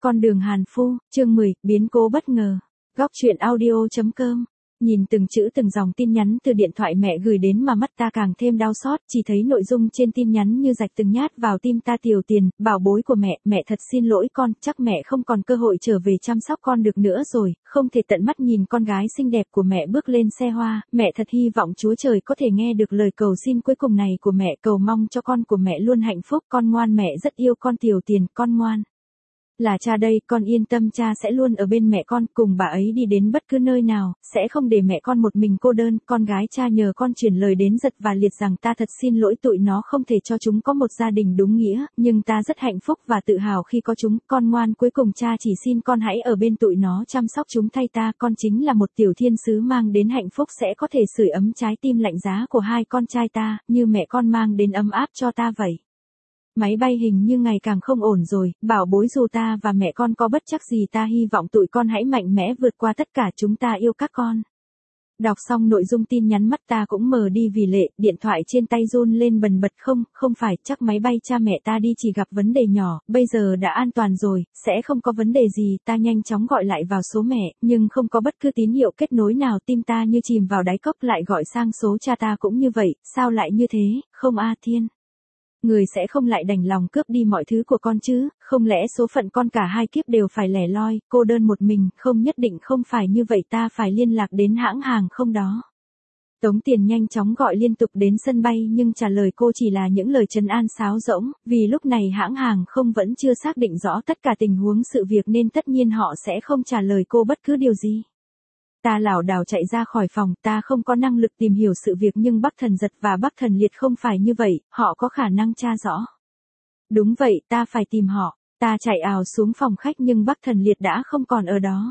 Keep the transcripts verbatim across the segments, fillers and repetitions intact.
Con đường Hàn Phu, chương mười, biến cố bất ngờ. Góc truyện audio chấm com. Nhìn từng chữ từng dòng tin nhắn từ điện thoại mẹ gửi đến mà mắt ta càng thêm đau xót, chỉ thấy nội dung trên tin nhắn như rạch từng nhát vào tim ta. Tiểu Tiền, bảo bối của mẹ, mẹ thật xin lỗi con, chắc mẹ không còn cơ hội trở về chăm sóc con được nữa rồi, không thể tận mắt nhìn con gái xinh đẹp của mẹ bước lên xe hoa, mẹ thật hy vọng Chúa Trời có thể nghe được lời cầu xin cuối cùng này của mẹ, cầu mong cho con của mẹ luôn hạnh phúc, con ngoan, mẹ rất yêu con. Tiểu Tiền, con ngoan. Là cha đây, con yên tâm, cha sẽ luôn ở bên mẹ con, cùng bà ấy đi đến bất cứ nơi nào, sẽ không để mẹ con một mình cô đơn. Con gái cha nhờ con chuyển lời đến Giật và Liệt rằng ta thật xin lỗi tụi nó không thể cho chúng có một gia đình đúng nghĩa, nhưng ta rất hạnh phúc và tự hào khi có chúng. Con ngoan, cuối cùng cha chỉ xin con hãy ở bên tụi nó chăm sóc chúng thay ta. Con chính là một tiểu thiên sứ mang đến hạnh phúc, sẽ có thể sưởi ấm trái tim lạnh giá của hai con trai ta, như mẹ con mang đến ấm áp cho ta vậy. Máy bay hình như ngày càng không ổn rồi, bảo bối, dù ta và mẹ con có bất chắc gì, ta hy vọng tụi con hãy mạnh mẽ vượt qua tất cả, chúng ta yêu các con. Đọc xong nội dung tin nhắn mắt ta cũng mờ đi vì lệ, điện thoại trên tay run lên bần bật. Không, không phải, chắc máy bay cha mẹ ta đi chỉ gặp vấn đề nhỏ, bây giờ đã an toàn rồi, sẽ không có vấn đề gì. Ta nhanh chóng gọi lại vào số mẹ, nhưng không có bất cứ tín hiệu kết nối nào, tim ta như chìm vào đáy cốc. Lại gọi sang số cha ta cũng như vậy, sao lại như thế, không a Thiên. Người sẽ không lại đành lòng cướp đi mọi thứ của con chứ, không lẽ số phận con cả hai kiếp đều phải lẻ loi, cô đơn một mình? Không, nhất định không phải như vậy, ta phải liên lạc đến hãng hàng không đó. Tống Tiền nhanh chóng gọi liên tục đến sân bay nhưng trả lời cô chỉ là những lời trấn an sáo rỗng, vì lúc này hãng hàng không vẫn chưa xác định rõ tất cả tình huống sự việc nên tất nhiên họ sẽ không trả lời cô bất cứ điều gì. Ta lảo đảo chạy ra khỏi phòng, ta không có năng lực tìm hiểu sự việc, nhưng Bắc Thần Giật và Bắc Thần Liệt không phải như vậy, họ có khả năng tra rõ. Đúng vậy, ta phải tìm họ. Ta chạy ào xuống phòng khách nhưng Bắc Thần Liệt đã không còn ở đó.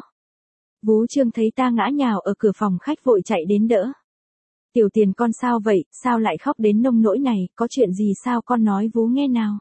Vú Trương thấy ta ngã nhào ở cửa phòng khách vội chạy đến đỡ. Tiểu Tiền, con sao vậy, sao lại khóc đến nông nỗi này, có chuyện gì sao, con nói vú nghe nào.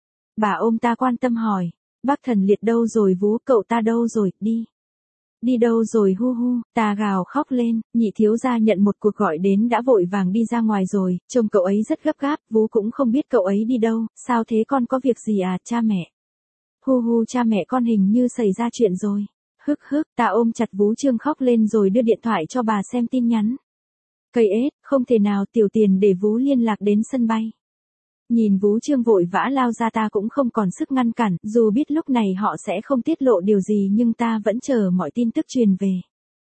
Bà ôm ta quan tâm hỏi, Bắc Thần Liệt đâu rồi vú, cậu ta đâu rồi, đi. Đi đâu rồi hu hu, ta gào khóc lên. Nhị thiếu gia nhận một cuộc gọi đến đã vội vàng đi ra ngoài rồi, trông cậu ấy rất gấp gáp, vú cũng không biết cậu ấy đi đâu. Sao thế, con có việc gì à, cha mẹ? Hu hu, cha mẹ con hình như xảy ra chuyện rồi. Hức hức, ta ôm chặt Vú Trương khóc lên rồi đưa điện thoại cho bà xem tin nhắn. Cây ết, không thể nào, Tiểu Tiền để vú liên lạc đến sân bay. Nhìn Vú Trương vội vã lao ra, ta cũng không còn sức ngăn cản, dù biết lúc này họ sẽ không tiết lộ điều gì nhưng ta vẫn chờ mọi tin tức truyền về.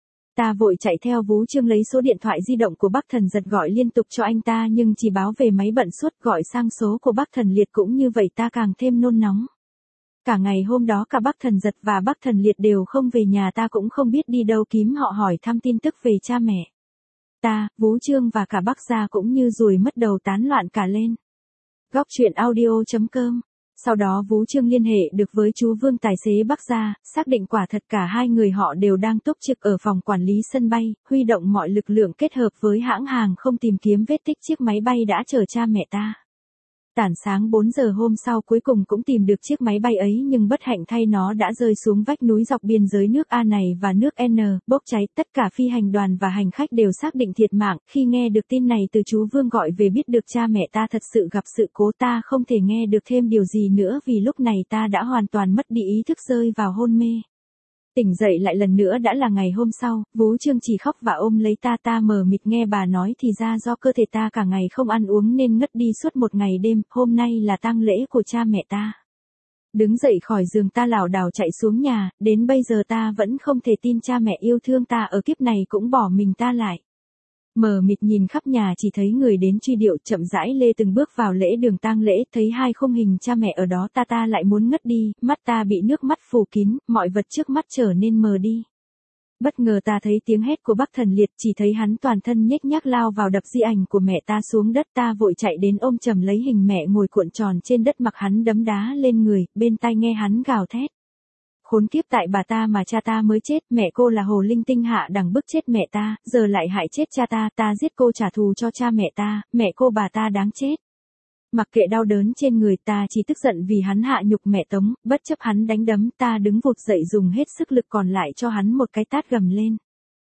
Ta vội chạy theo Vú Trương lấy số điện thoại di động của Bắc Thần Giật gọi liên tục cho anh ta nhưng chỉ báo về máy bận suốt, gọi sang số của Bắc Thần Liệt cũng như vậy, ta càng thêm nôn nóng. Cả ngày hôm đó cả Bắc Thần Giật và Bắc Thần Liệt đều không về nhà, ta cũng không biết đi đâu kiếm họ hỏi thăm tin tức về cha mẹ. Ta, Vú Trương và cả Bắc gia cũng như ruồi mất đầu, tán loạn cả lên. Góc truyện audio chấm com. Sau đó Vú Trương liên hệ được với chú Vương tài xế Bắc gia, xác định quả thật cả hai người họ đều đang túc trực ở phòng quản lý sân bay, huy động mọi lực lượng kết hợp với hãng hàng không tìm kiếm vết tích chiếc máy bay đã chở cha mẹ ta. Tảng sáng bốn giờ hôm sau cuối cùng cũng tìm được chiếc máy bay ấy, nhưng bất hạnh thay nó đã rơi xuống vách núi dọc biên giới nước A này và nước N, bốc cháy. Tất cả phi hành đoàn và hành khách đều xác định thiệt mạng. Khi nghe được tin này từ chú Vương gọi về biết được cha mẹ ta thật sự gặp sự cố, ta không thể nghe được thêm điều gì nữa vì lúc này ta đã hoàn toàn mất đi ý thức, rơi vào hôn mê. Tỉnh dậy lại lần nữa đã là ngày hôm sau, Vú Trương chỉ khóc và ôm lấy ta, ta mờ mịt nghe bà nói thì ra do cơ thể ta cả ngày không ăn uống nên ngất đi suốt một ngày đêm, hôm nay là tang lễ của cha mẹ ta. Đứng dậy khỏi giường ta lảo đảo chạy xuống nhà, đến bây giờ ta vẫn không thể tin cha mẹ yêu thương ta ở kiếp này cũng bỏ mình ta lại. Mờ mịt nhìn khắp nhà chỉ thấy người đến truy điệu, chậm rãi lê từng bước vào lễ đường tang lễ, thấy hai khung hình cha mẹ ở đó ta ta lại muốn ngất đi, mắt ta bị nước mắt phủ kín, mọi vật trước mắt trở nên mờ đi. Bất ngờ ta thấy tiếng hét của Bắc Thần Liệt, chỉ thấy hắn toàn thân nhếch nhác lao vào đập di ảnh của mẹ ta xuống đất, ta vội chạy đến ôm chầm lấy hình mẹ ngồi cuộn tròn trên đất mặc hắn đấm đá lên người, bên tai nghe hắn gào thét. Khốn kiếp, tại bà ta mà cha ta mới chết, mẹ cô là hồ linh tinh hạ đẳng bức chết mẹ ta, giờ lại hại chết cha ta, ta giết cô trả thù cho cha mẹ ta, mẹ cô bà ta đáng chết. Mặc kệ đau đớn trên người, ta chỉ tức giận vì hắn hạ nhục mẹ Tống, bất chấp hắn đánh đấm, ta đứng vụt dậy dùng hết sức lực còn lại cho hắn một cái tát gầm lên.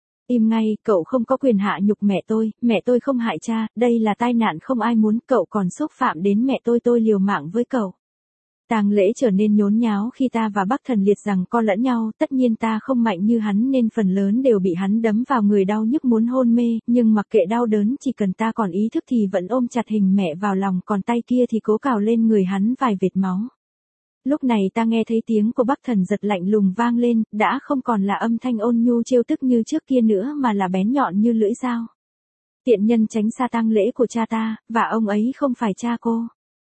Im ngay, cậu không có quyền hạ nhục mẹ tôi, mẹ tôi không hại cha, đây là tai nạn không ai muốn, cậu còn xúc phạm đến mẹ tôi, tôi liều mạng với cậu. Tang lễ trở nên nhốn nháo khi ta và Bắc Thần Liệt rằng co lẫn nhau, tất nhiên ta không mạnh như hắn nên phần lớn đều bị hắn đấm vào người đau nhức muốn hôn mê, nhưng mặc kệ đau đớn chỉ cần ta còn ý thức thì vẫn ôm chặt hình mẹ vào lòng, còn tay kia thì cố cào lên người hắn vài vệt máu. Lúc này ta nghe thấy tiếng của Bắc Thần Giật lạnh lùng vang lên, đã không còn là âm thanh ôn nhu trêu tức như trước kia nữa mà là bén nhọn như lưỡi dao. Tiện nhân tránh xa tang lễ của cha ta, và ông ấy không phải cha cô.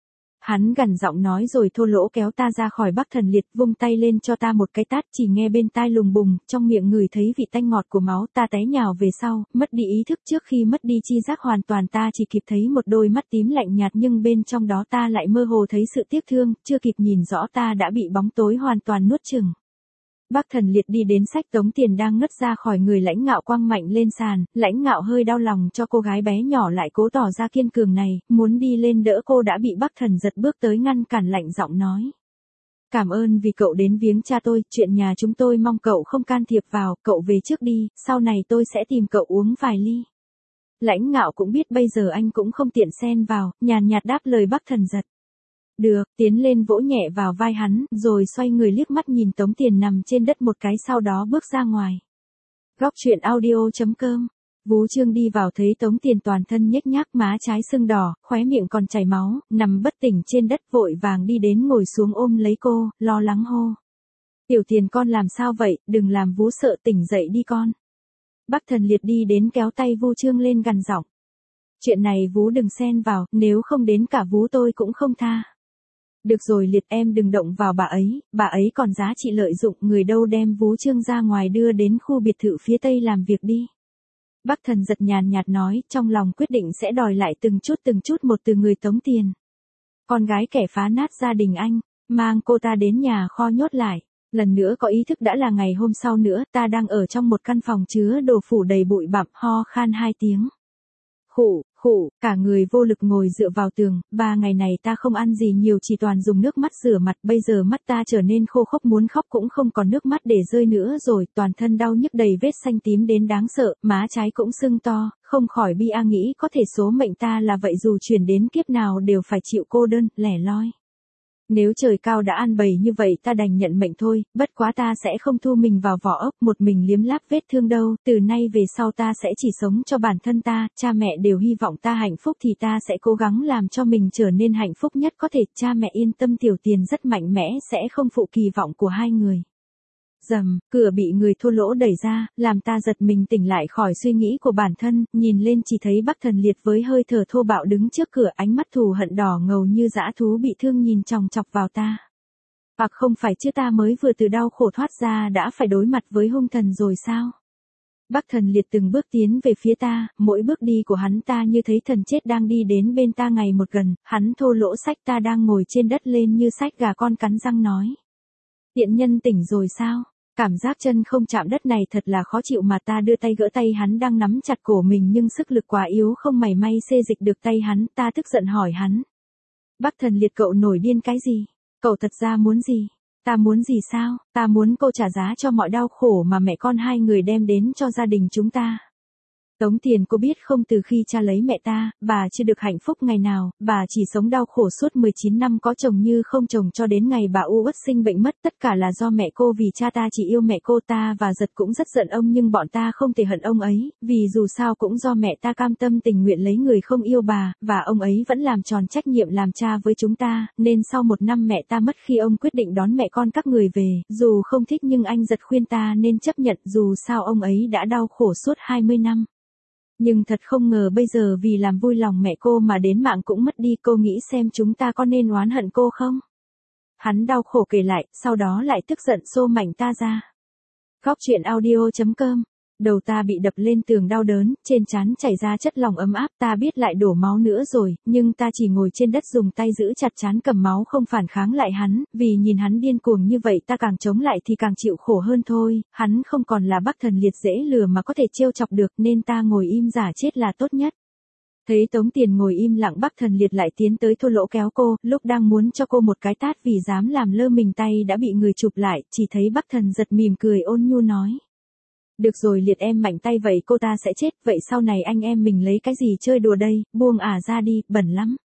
Hắn gằn giọng nói rồi thô lỗ kéo ta ra khỏi Bắc Thần Liệt, vung tay lên cho ta một cái tát, chỉ nghe bên tai lùng bùng, trong miệng ngửi thấy vị tanh ngọt của máu, ta té nhào về sau, mất đi ý thức. Trước khi mất đi chi giác hoàn toàn ta chỉ kịp thấy một đôi mắt tím lạnh nhạt, nhưng bên trong đó ta lại mơ hồ thấy sự tiếc thương, chưa kịp nhìn rõ ta đã bị bóng tối hoàn toàn nuốt chửng. Bắc Thần Liệt đi đến xách Tống Tiền đang ngất ra khỏi người Lãnh Ngạo quăng mạnh lên sàn, Lãnh Ngạo hơi đau lòng cho cô gái bé nhỏ lại cố tỏ ra kiên cường này, muốn đi lên đỡ cô đã bị Bắc Thần Giật bước tới ngăn cản, lạnh giọng nói. Cảm ơn vì cậu đến viếng cha tôi, chuyện nhà chúng tôi mong cậu không can thiệp vào, cậu về trước đi, sau này tôi sẽ tìm cậu uống vài ly. Lãnh Ngạo cũng biết bây giờ anh cũng không tiện xen vào, nhàn nhạt đáp lời Bắc Thần Giật. Được, tiến lên vỗ nhẹ vào vai hắn, rồi xoay người liếc mắt nhìn Tống Tiền nằm trên đất một cái, sau đó bước ra ngoài. Góc truyện audio chấm com. Vú Trương đi vào thấy Tống Tiền toàn thân nhếch nhác, má trái sưng đỏ, khóe miệng còn chảy máu, nằm bất tỉnh trên đất, vội vàng đi đến ngồi xuống ôm lấy cô, lo lắng hô. Tiểu Tiền con làm sao vậy, đừng làm vú sợ, tỉnh dậy đi con. Bắc Thần Liệt đi đến kéo tay Vu Trương lên gằn giọng. Chuyện này vú đừng xen vào, nếu không đến cả vú tôi cũng không tha. Được rồi Liệt, em đừng động vào bà ấy, bà ấy còn giá trị lợi dụng, người đâu đem Vú Trương ra ngoài đưa đến khu biệt thự phía tây làm việc đi. Bắc Thần Giật nhàn nhạt nói, trong lòng quyết định sẽ đòi lại từng chút từng chút một từ người Tống Tiền. Con gái kẻ phá nát gia đình anh, mang cô ta đến nhà kho nhốt lại. Lần nữa có ý thức đã là ngày hôm sau nữa, ta đang ở trong một căn phòng chứa đồ phủ đầy bụi bặm, ho khan hai tiếng. Khụ, khụ, cả người vô lực ngồi dựa vào tường, ba ngày này ta không ăn gì nhiều, chỉ toàn dùng nước mắt rửa mặt, bây giờ mắt ta trở nên khô khốc, muốn khóc cũng không còn nước mắt để rơi nữa rồi, toàn thân đau nhức đầy vết xanh tím đến đáng sợ, má trái cũng sưng to, không khỏi bi a nghĩ có thể số mệnh ta là vậy, dù chuyển đến kiếp nào đều phải chịu cô đơn, lẻ loi. Nếu trời cao đã an bày như vậy ta đành nhận mệnh thôi, bất quá ta sẽ không thu mình vào vỏ ốc một mình liếm láp vết thương đâu, từ nay về sau ta sẽ chỉ sống cho bản thân ta, cha mẹ đều hy vọng ta hạnh phúc thì ta sẽ cố gắng làm cho mình trở nên hạnh phúc nhất có thể, cha mẹ yên tâm, Tiểu Tiền rất mạnh mẽ sẽ không phụ kỳ vọng của hai người. Rầm, cửa bị người thô lỗ đẩy ra, làm ta giật mình tỉnh lại khỏi suy nghĩ của bản thân, nhìn lên chỉ thấy Bắc Thần Liệt với hơi thở thô bạo đứng trước cửa, ánh mắt thù hận đỏ ngầu như dã thú bị thương nhìn chòng chọc vào ta. Hoặc không phải chứ ta mới vừa từ đau khổ thoát ra đã phải đối mặt với hung thần rồi sao? Bắc Thần Liệt từng bước tiến về phía ta, mỗi bước đi của hắn ta như thấy thần chết đang đi đến bên ta ngày một gần, hắn thô lỗ xách ta đang ngồi trên đất lên như xách gà con, cắn răng nói. Tiện nhân tỉnh rồi sao? Cảm giác chân không chạm đất này thật là khó chịu mà ta đưa tay gỡ tay hắn đang nắm chặt cổ mình, nhưng sức lực quá yếu không mảy may xê dịch được tay hắn, ta tức giận hỏi hắn. Bắc Thần Liệt, cậu nổi điên cái gì? Cậu thật ra muốn gì? Ta muốn gì sao? Ta muốn cô trả giá cho mọi đau khổ mà mẹ con hai người đem đến cho gia đình chúng ta. Tống Tiền cô biết không, từ khi cha lấy mẹ ta, bà chưa được hạnh phúc ngày nào, bà chỉ sống đau khổ suốt mười chín năm có chồng như không chồng, cho đến ngày bà u uất sinh bệnh mất, tất cả là do mẹ cô, vì cha ta chỉ yêu mẹ cô. Ta và Giật cũng rất giận ông, nhưng bọn ta không thể hận ông ấy, vì dù sao cũng do mẹ ta cam tâm tình nguyện lấy người không yêu bà, và ông ấy vẫn làm tròn trách nhiệm làm cha với chúng ta, nên sau một năm mẹ ta mất khi ông quyết định đón mẹ con các người về, dù không thích nhưng anh Giật khuyên ta nên chấp nhận, dù sao ông ấy đã đau khổ suốt hai mươi năm. Nhưng thật không ngờ bây giờ vì làm vui lòng mẹ cô mà đến mạng cũng mất đi, cô nghĩ xem chúng ta có nên oán hận cô không? Hắn đau khổ kể lại, sau đó lại tức giận xô mạnh ta ra. Góc truyện audio chấm com. Đầu ta bị đập lên tường đau đớn, trên trán chảy ra chất lỏng ấm áp, ta biết lại đổ máu nữa rồi, nhưng ta chỉ ngồi trên đất dùng tay giữ chặt trán cầm máu không phản kháng lại hắn, vì nhìn hắn điên cuồng như vậy ta càng chống lại thì càng chịu khổ hơn thôi, hắn không còn là Bắc Thần Liệt dễ lừa mà có thể trêu chọc được, nên ta ngồi im giả chết là tốt nhất. Thấy Tống Tiền ngồi im lặng, Bắc Thần Liệt lại tiến tới thô lỗ kéo cô, lúc đang muốn cho cô một cái tát vì dám làm lơ mình, tay đã bị người chụp lại, chỉ thấy Bắc Thần Giật mỉm cười ôn nhu nói. Được rồi Liệt, em mạnh tay vậy cô ta sẽ chết, vậy sau này anh em mình lấy cái gì chơi đùa đây, buông ả ra đi, bẩn lắm.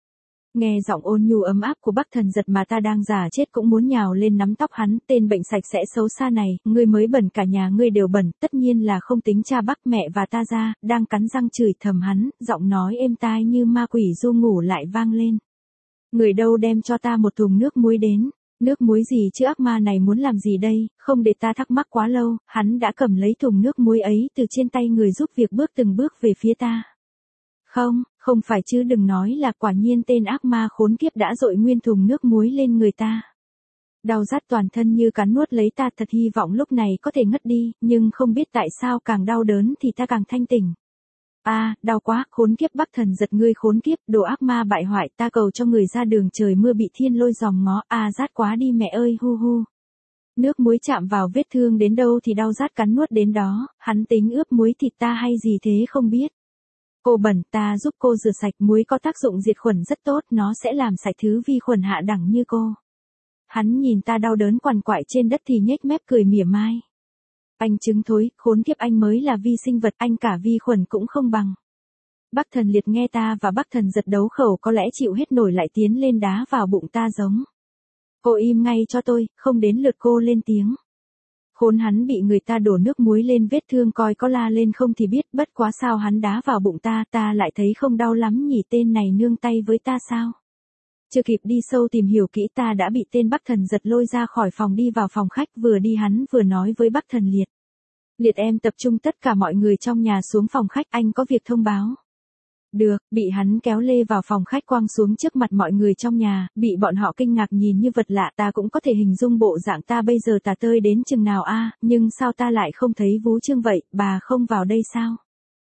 Nghe giọng ôn nhu ấm áp của Bắc Thần Giật mà ta đang giả chết cũng muốn nhào lên nắm tóc hắn, tên bệnh sạch sẽ xấu xa này, ngươi mới bẩn cả nhà ngươi đều bẩn, tất nhiên là không tính cha Bắc mẹ và ta ra, đang cắn răng chửi thầm hắn, giọng nói êm tai như ma quỷ du ngủ lại vang lên. Người đâu đem cho ta một thùng nước muối đến. Nước muối gì chứ, ác ma này muốn làm gì đây, không để ta thắc mắc quá lâu, hắn đã cầm lấy thùng nước muối ấy từ trên tay người giúp việc bước từng bước về phía ta. Không, không phải chứ, đừng nói là, quả nhiên tên ác ma khốn kiếp đã dội nguyên thùng nước muối lên người ta. Đau rát toàn thân như cắn nuốt lấy ta, thật hy vọng lúc này có thể ngất đi, nhưng không biết tại sao càng đau đớn thì ta càng thanh tỉnh. A, à, đau quá, khốn kiếp Bắc Thần Giật ngươi khốn kiếp, đồ ác ma bại hoại, ta cầu cho người ra đường trời mưa bị thiên lôi giòm ngó, a à, rát quá đi mẹ ơi, hu hu. Nước muối chạm vào vết thương đến đâu thì đau rát cắn nuốt đến đó, hắn tính ướp muối thịt ta hay gì thế không biết. Cô bẩn, ta giúp cô rửa sạch, muối có tác dụng diệt khuẩn rất tốt, nó sẽ làm sạch thứ vi khuẩn hạ đẳng như cô. Hắn nhìn ta đau đớn quằn quại trên đất thì nhếch mép cười mỉa mai. Anh trứng thối, khốn kiếp, anh mới là vi sinh vật, anh cả vi khuẩn cũng không bằng. Bắc Thần Liệt nghe ta và Bắc Thần Giật đấu khẩu có lẽ chịu hết nổi lại tiến lên đá vào bụng ta giống. Cô im ngay cho tôi, không đến lượt cô lên tiếng. Khốn hắn bị người ta đổ nước muối lên vết thương, coi có la lên không thì biết, bất quá sao hắn đá vào bụng ta, ta lại thấy không đau lắm nhỉ, tên này nương tay với ta sao? Chưa kịp đi sâu tìm hiểu kỹ ta đã bị tên Bắc Thần Giật lôi ra khỏi phòng đi vào phòng khách, vừa đi hắn vừa nói với Bắc Thần Liệt. Liệt em tập trung tất cả mọi người trong nhà xuống phòng khách, anh có việc thông báo. Được, bị hắn kéo lê vào phòng khách quăng xuống trước mặt mọi người trong nhà, bị bọn họ kinh ngạc nhìn như vật lạ, ta cũng có thể hình dung bộ dạng ta bây giờ tà tơi đến chừng nào a, nhưng sao ta lại không thấy Vú Trương vậy, bà không vào đây sao?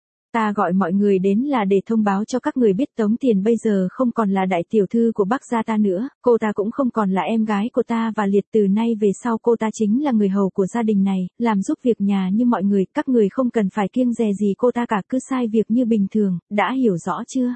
Ta gọi mọi người đến là để thông báo cho các người biết Tống Tiền bây giờ không còn là đại tiểu thư của Bắc gia ta nữa, cô ta cũng không còn là em gái của ta và Liệt, từ nay về sau cô ta chính là người hầu của gia đình này, làm giúp việc nhà như mọi người, các người không cần phải kiêng dè gì cô ta cả, cứ sai việc như bình thường, đã hiểu rõ chưa?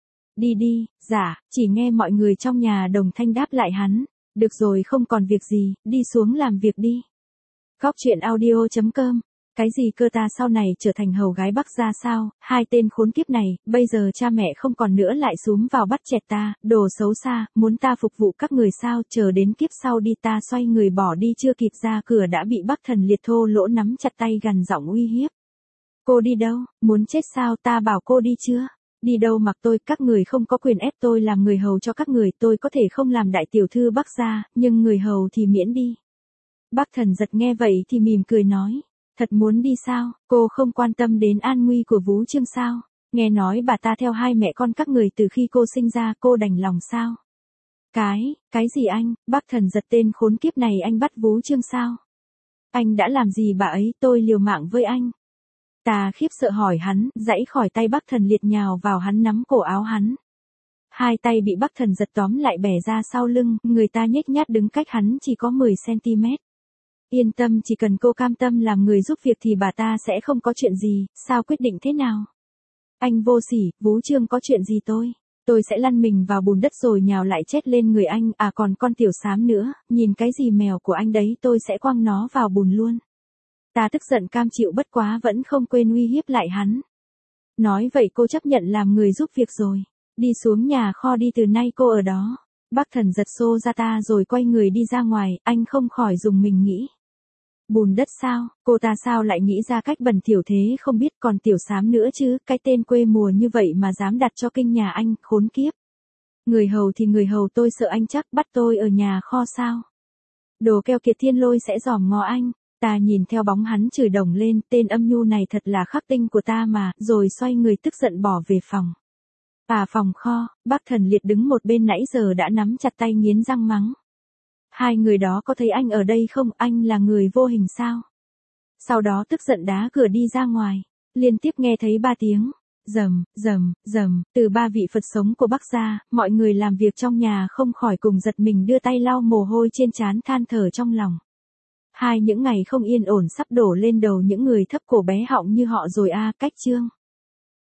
Đi đi, dạ, chỉ nghe mọi người trong nhà đồng thanh đáp lại hắn, được rồi không còn việc gì, đi xuống làm việc đi. Góc truyện audio chấm com. Cái gì cơ, ta sau này trở thành hầu gái Bắc gia sao, hai tên khốn kiếp này, bây giờ cha mẹ không còn nữa lại xúm vào bắt chẹt ta, đồ xấu xa, muốn ta phục vụ các người sao, chờ đến kiếp sau đi. Ta xoay người bỏ đi, chưa kịp ra cửa đã bị Bắc Thần Liệt thô lỗ nắm chặt tay gằn giọng uy hiếp. Cô đi đâu, muốn chết sao, ta bảo cô đi chưa? Đi đâu mặc tôi, các người không có quyền ép tôi làm người hầu cho các người, tôi có thể không làm đại tiểu thư Bắc gia, nhưng người hầu thì miễn đi. Bắc Thần Giật nghe vậy thì mỉm cười nói. Thật muốn đi sao, cô không quan tâm đến an nguy của Vú Trương sao? Nghe nói bà ta theo hai mẹ con các người từ khi cô sinh ra, cô đành lòng sao? Cái, cái gì anh, Bắc Thần Giật tên khốn kiếp này, anh bắt Vú Trương sao? Anh đã làm gì bà ấy, tôi liều mạng với anh. Ta khiếp sợ hỏi hắn, giãy khỏi tay Bắc Thần Liệt nhào vào hắn nắm cổ áo hắn. Hai tay bị Bắc Thần Giật tóm lại bẻ ra sau lưng, người ta nhếch nhác đứng cách hắn chỉ có mười xăng-ti-mét. Yên tâm, chỉ cần cô cam tâm làm người giúp việc thì bà ta sẽ không có chuyện gì, sao quyết định thế nào? Anh vô sỉ, Vú Trương có chuyện gì tôi? Tôi sẽ lăn mình vào bùn đất rồi nhào lại chết lên người anh, à còn con tiểu xám nữa, nhìn cái gì mèo của anh đấy, tôi sẽ quăng nó vào bùn luôn. Ta tức giận cam chịu, bất quá vẫn không quên uy hiếp lại hắn. Nói vậy cô chấp nhận làm người giúp việc rồi. Đi xuống nhà kho đi, từ nay cô ở đó. Bắc Thần Giật xô ra ta rồi quay người đi ra ngoài, anh không khỏi dùng mình nghĩ. Bùn đất sao, cô ta sao lại nghĩ ra cách bẩn thỉu thế không biết, còn tiểu xám nữa chứ, cái tên quê mùa như vậy mà dám đặt cho kinh nhà anh, khốn kiếp. Người hầu thì người hầu, tôi sợ anh chắc bắt tôi ở nhà kho sao? Đồ keo kiệt, thiên lôi sẽ giòm ngó anh. Ta nhìn theo bóng hắn chửi đồng lên, tên âm nhu này thật là khắc tinh của ta mà, rồi xoay người tức giận bỏ về phòng. À phòng kho, Bắc Thần Liệt đứng một bên nãy giờ đã nắm chặt tay nghiến răng mắng. Hai người đó có thấy anh ở đây không, anh là người vô hình sao? Sau đó tức giận đá cửa đi ra ngoài, liên tiếp nghe thấy ba tiếng, rầm, rầm, rầm, từ ba vị Phật sống của Bắc gia, mọi người làm việc trong nhà không khỏi cùng giật mình đưa tay lau mồ hôi trên trán, than thở trong lòng. Hai những ngày không yên ổn sắp đổ lên đầu những người thấp cổ bé họng như họ rồi a, cách chương.